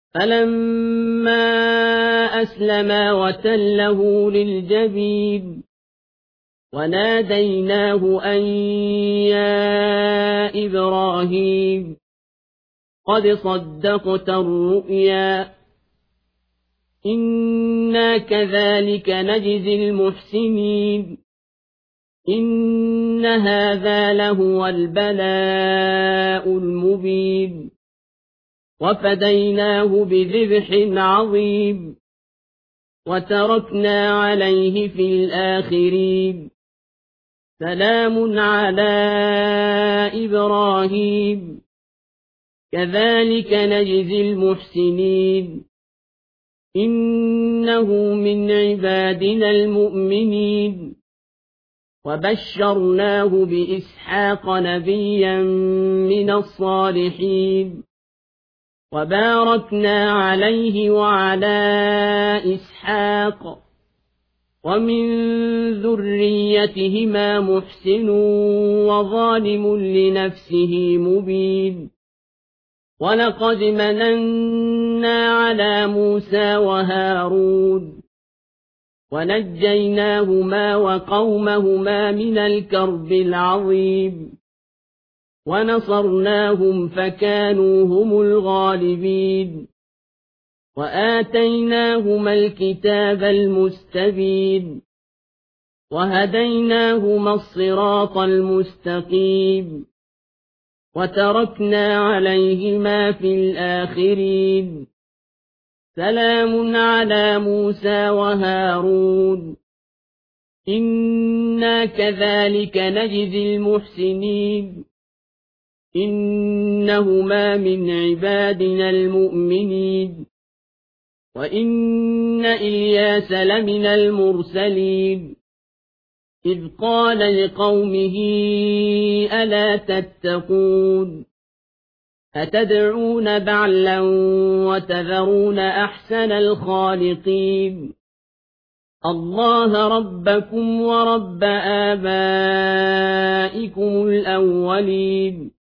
فلما أسلما وتله للجبين وناديناه أن يا إبراهيم قد صدقت الرؤيا إنا كذلك نجزي المحسنين إن هذا لهو البلاء المبين وفديناه بذبح عظيم وتركنا عليه في الآخرين سلام على إبراهيم كذلك نجزي المحسنين إنه من عبادنا المؤمنين وبشرناه بإسحاق نبيا من الصالحين وباركنا عليه وعلى إسحاق ومن ذريتهما محسن وظالم لنفسه مبين ولقد مننا على موسى وهارون ونجيناهما وقومهما من الكرب العظيم ونصرناهم فكانوا هم الغالبين وآتيناهما الكتاب المستبين وهديناهما الصراط المستقيم وتركنا عليهما في الآخرين سلام على موسى وهارون إنا كذلك نجزي المحسنين إنهما من عبادنا المؤمنين وإن إلياس لمن المرسلين إذ قال لقومه ألا تتقون أتدعون بعلا وتذرون أحسن الخالقين الله ربكم ورب آبائكم الأولين